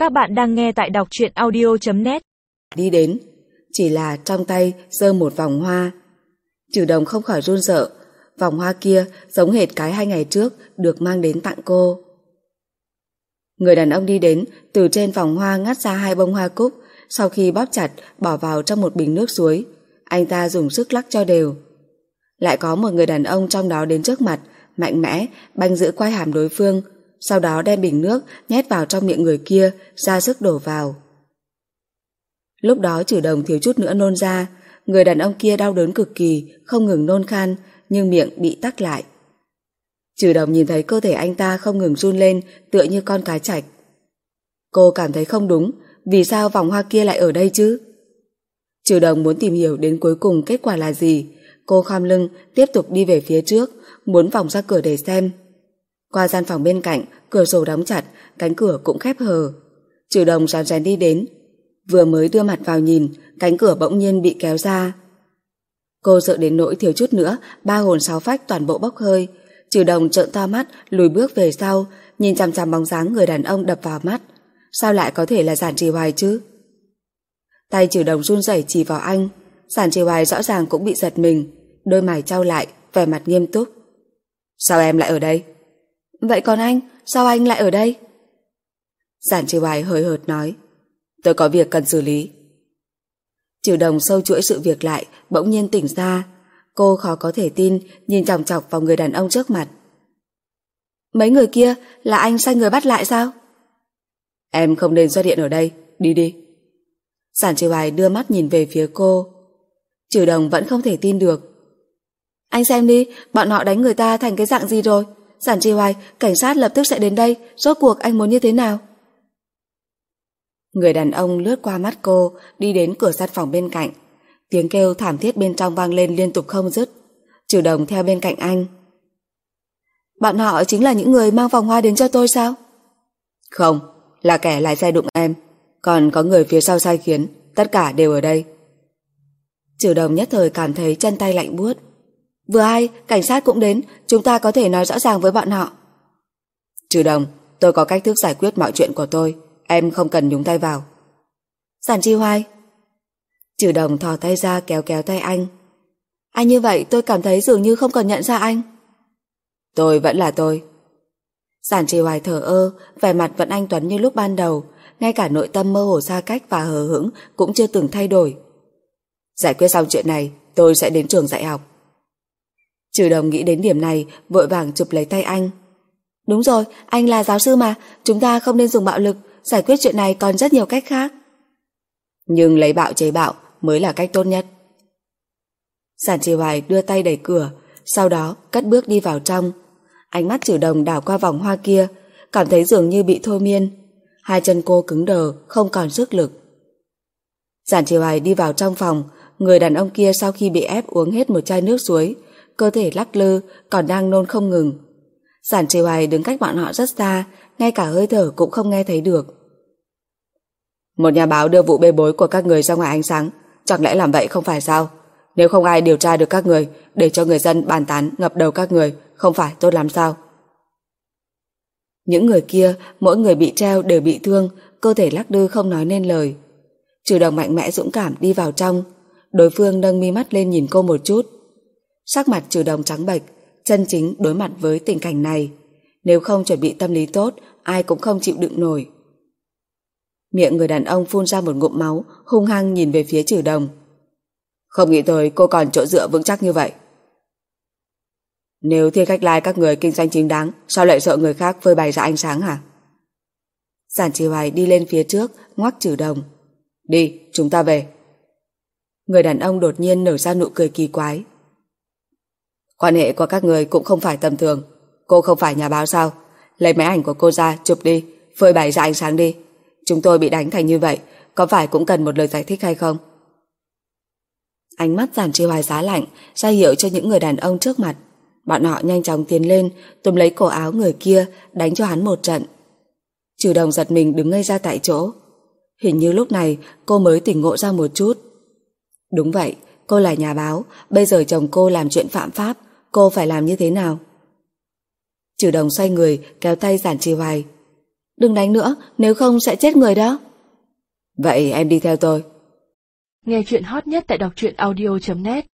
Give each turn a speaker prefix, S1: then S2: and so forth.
S1: Các bạn đang nghe tại đọc truyện audio.net.
S2: Đi đến, chỉ là trong tay giơ một vòng hoa. Trừ Đồng không khỏi run sợ. Vòng hoa kia giống hệt cái 2 ngày trước được mang đến tặng cô. Người đàn ông đi đến, từ trên vòng hoa ngắt ra 2 bông hoa cúc, sau khi bóp chặt bỏ vào trong một bình nước suối. Anh ta dùng sức lắc cho đều. Lại có một người đàn ông trong đó đến trước mặt, mạnh mẽ banh giữ quai hàm đối phương, sau đó đem bình nước nhét vào trong miệng người kia, ra sức đổ vào. Lúc đó Trừ Đồng thiếu chút nữa nôn ra. Người đàn ông kia đau đớn cực kỳ, không ngừng nôn khan, nhưng miệng bị tắc lại. Trừ Đồng nhìn thấy cơ thể anh ta không ngừng run lên, tựa như con cá trạch. Cô cảm thấy không đúng, vì sao vòng hoa kia lại ở đây chứ? Trừ Đồng muốn tìm hiểu đến cuối cùng kết quả là gì. Cô khom lưng tiếp tục đi về phía trước, muốn vòng ra cửa để xem. Qua gian phòng bên cạnh, cửa sổ đóng chặt, cánh cửa cũng khép hờ. Trừ Đồng rón rén đi đến. Vừa mới đưa mặt vào nhìn, cánh cửa bỗng nhiên bị kéo ra. Cô sợ đến nỗi thiếu chút nữa 3 hồn 6 phách toàn bộ bốc hơi. Trừ Đồng trợn to mắt, lùi bước về sau, nhìn chằm chằm bóng dáng người đàn ông đập vào mắt. Sao lại có thể là Giản Trì Hoài chứ? Tay Trừ Đồng run rẩy chỉ vào anh. Giản Trì Hoài rõ ràng cũng bị giật mình, đôi mày chau lại, vẻ mặt nghiêm túc. Sao em lại ở đây? Vậy còn anh, sao anh lại ở đây? Giản Trì Hoài hời hợt nói. Tôi có việc cần xử lý. Trừ Đồng sâu chuỗi sự việc lại, bỗng nhiên tỉnh ra. Cô khó có thể tin, nhìn chòng chọc vào người đàn ông trước mặt. Mấy người kia là anh sai người bắt lại sao? Em không nên xuất hiện ở đây, đi đi. Giản Trì Hoài đưa mắt nhìn về phía cô. Trừ Đồng vẫn không thể tin được. Anh xem đi, bọn họ đánh người ta thành cái dạng gì rồi. Giản Trì Hoài, cảnh sát lập tức sẽ đến đây. Rốt cuộc anh muốn như thế nào? Người đàn ông lướt qua mắt cô, đi đến cửa sắt phòng bên cạnh. Tiếng kêu thảm thiết bên trong vang lên liên tục không dứt. Trừ Đồng theo bên cạnh anh. Bọn họ chính là những người mang vòng hoa đến cho tôi sao? Không, là kẻ lái xe đụng em. Còn có người phía sau sai khiến, tất cả đều ở đây. Trừ Đồng nhất thời cảm thấy chân tay lạnh buốt. Vừa hay, cảnh sát cũng đến, chúng ta có thể nói rõ ràng với bọn họ. Trừ Đồng, tôi có cách thức giải quyết mọi chuyện của tôi, em không cần nhúng tay vào. Giản Trì Hoài. Trừ Đồng thò tay ra kéo kéo tay anh. Anh như vậy tôi cảm thấy dường như không còn nhận ra anh. Tôi vẫn là tôi. Giản Trì Hoài thờ ơ, vẻ mặt vẫn anh tuấn như lúc ban đầu, ngay cả nội tâm mơ hồ xa cách và hờ hững cũng chưa từng thay đổi. Giải quyết xong chuyện này, tôi sẽ đến trường dạy học. Trừ Đồng nghĩ đến điểm này, vội vàng chụp lấy tay anh. Đúng rồi, anh là giáo sư mà, chúng ta không nên dùng bạo lực, giải quyết chuyện này còn rất nhiều cách khác. Nhưng lấy bạo chế bạo mới là cách tốt nhất. Giản Trì Hoài đưa tay đẩy cửa, sau đó cất bước đi vào trong. Ánh mắt Trừ Đồng đảo qua vòng hoa kia, cảm thấy dường như bị thôi miên. Hai chân cô cứng đờ, không còn sức lực. Giản Trì Hoài đi vào trong phòng. Người đàn ông kia sau khi bị ép uống hết một chai nước suối, cơ thể lắc lư, còn đang nôn không ngừng. Giản Trì Hoài đứng cách bọn họ rất xa, ngay cả hơi thở cũng không nghe thấy được. Một nhà báo đưa vụ bê bối của các người ra ngoài ánh sáng, chẳng lẽ làm vậy không phải sao? Nếu không ai điều tra được các người, để cho người dân bàn tán ngập đầu các người, không phải tốt lắm sao? Những người kia, mỗi người bị treo đều bị thương, cơ thể lắc lư không nói nên lời. Trừ Đồng mạnh mẽ dũng cảm đi vào trong. Đối phương nâng mi mắt lên nhìn cô một chút. Sắc mặt Trừ Đồng trắng bệch, chân chính đối mặt với tình cảnh này. Nếu không chuẩn bị tâm lý tốt, ai cũng không chịu đựng nổi. Miệng người đàn ông phun ra một ngụm máu, hung hăng nhìn về phía Trừ Đồng. Không nghĩ tới cô còn chỗ dựa vững chắc như vậy. Nếu Thiên Khách Lai các người kinh doanh chính đáng, sao lại sợ người khác phơi bày ra ánh sáng hả? Giản Trì Hoài đi lên phía trước, ngoắc Trừ Đồng. Đi, chúng ta về. Người đàn ông đột nhiên nở ra nụ cười kỳ quái. Quan hệ của các người cũng không phải tầm thường. Cô không phải nhà báo sao? Lấy máy ảnh của cô ra, chụp đi, phơi bày ra ánh sáng đi. Chúng tôi bị đánh thành như vậy, có phải cũng cần một lời giải thích hay không? Ánh mắt Giản Trì Hoài giá lạnh, ra hiệu cho những người đàn ông trước mặt. Bọn họ nhanh chóng tiến lên, túm lấy cổ áo người kia, đánh cho hắn một trận. Trừ Đồng giật mình đứng ngây ra tại chỗ. Hình như lúc này cô mới tỉnh ngộ ra một chút. Đúng vậy, cô là nhà báo, bây giờ chồng cô làm chuyện phạm pháp, cô phải làm như thế nào? Trừ Đồng xoay người kéo tay Giản Trì Hoài. Đừng đánh nữa, nếu không sẽ chết người đó. Vậy em đi theo tôi.
S1: Nghe chuyện hot nhất tại đọc truyện audio.net